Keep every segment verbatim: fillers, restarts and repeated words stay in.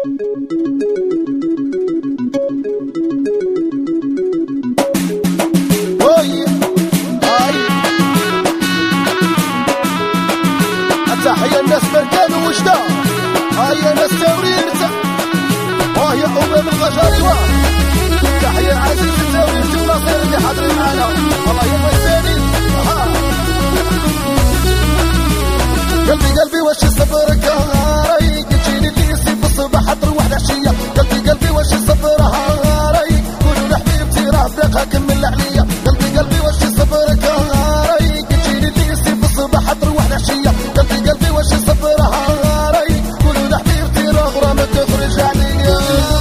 تحية الناس بركان وجدة، هيا ناس تاورين وهي أمم الغجاري. تحية عزيز التاورين والنصير اللي حاضرين معانا، والله يما يسالي. قلبي قلبي واش صبرك راي، تجيني اللي يصيب الصباح حضر واحد عشية. قلبي قلبي واش صبرها راي، قولوا لحبيبتي راه باقا كمل عليا. قلبي قلبي واش صبرك راي، تجيني اللي يصيب الصباح حضر واحد عشية. قلبي قلبي واش صبرها راي، قولوا لحبيبتي راه غرا ما تخرج عليا.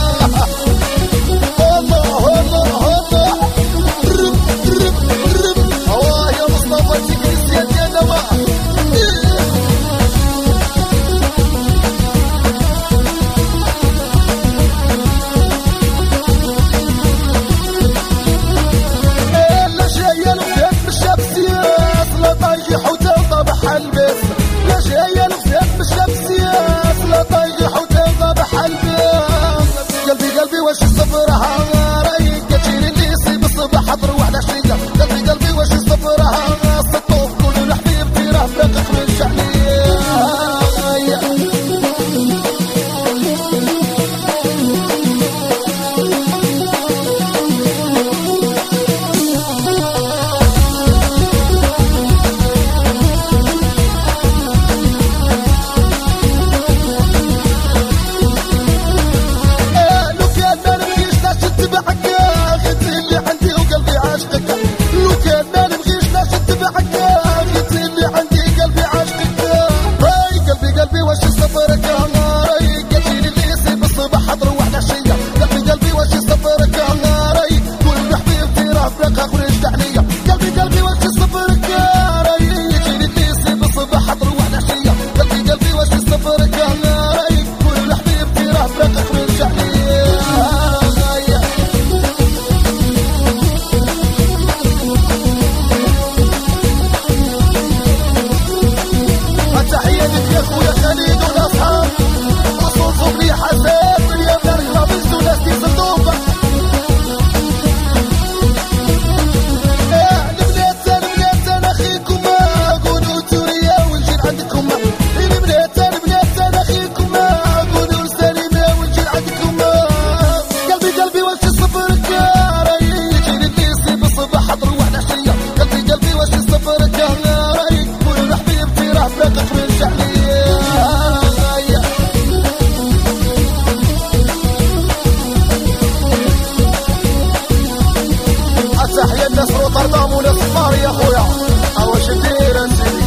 الله الله الله رب رب رب هواه يا مصطفى تكريسيان يا نواح. واش صبرها راي، كتجيني اللي يصيب الصباح حضر واحد عشية. قلبي قلبي واش صبرها سطوف، قولوا لحبيبتي راه باقي خرج عليا. تحية الناس روتردام وناس الطار يا خويا، اواش ندير نسيت.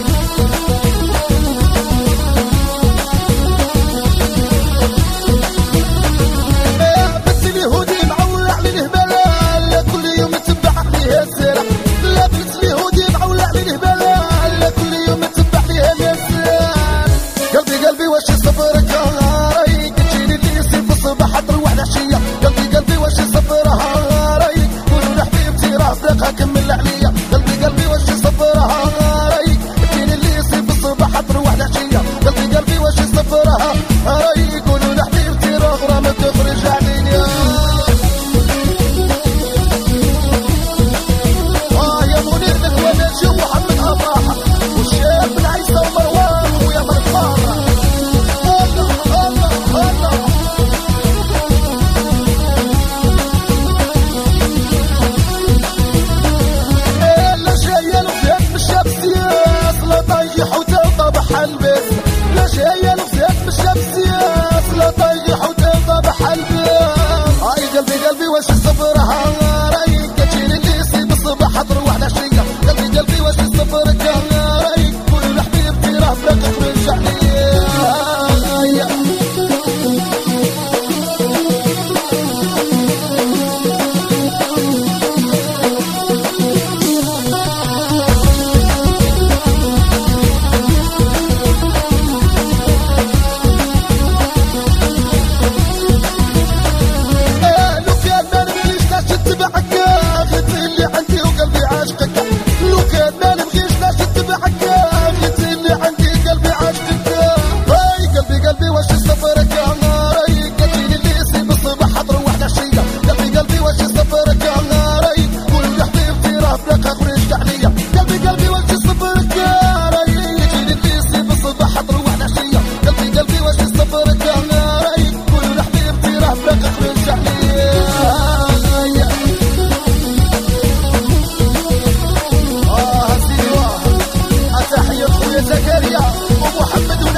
بنت اليهودي معولع عليه الهبالة، كل يوم تتبع عليها الزرع. لا بنت اليهودي معولع عليه الهبالة، كل يوم تتبع عليها الزرع. قلبي قلبي واش صبرك راي، كتجيني اللي يصيب الصباح حضر واحد عشية. قلبي قلبي واش صبرها راي، باقا كمل عليا. قلبي قلبي واش صبرها راي، كاين اللي يصيب الصباح حضر واحد عشية. قلبي قلبي واش صبرها راي، قولوا لحبيبتي راه غرا ما تخرج عليا. اه يا منير نكواناتي ومحمد افراح والشاب بن عيسى ومروان ويا مرفان.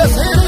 ولا سهيل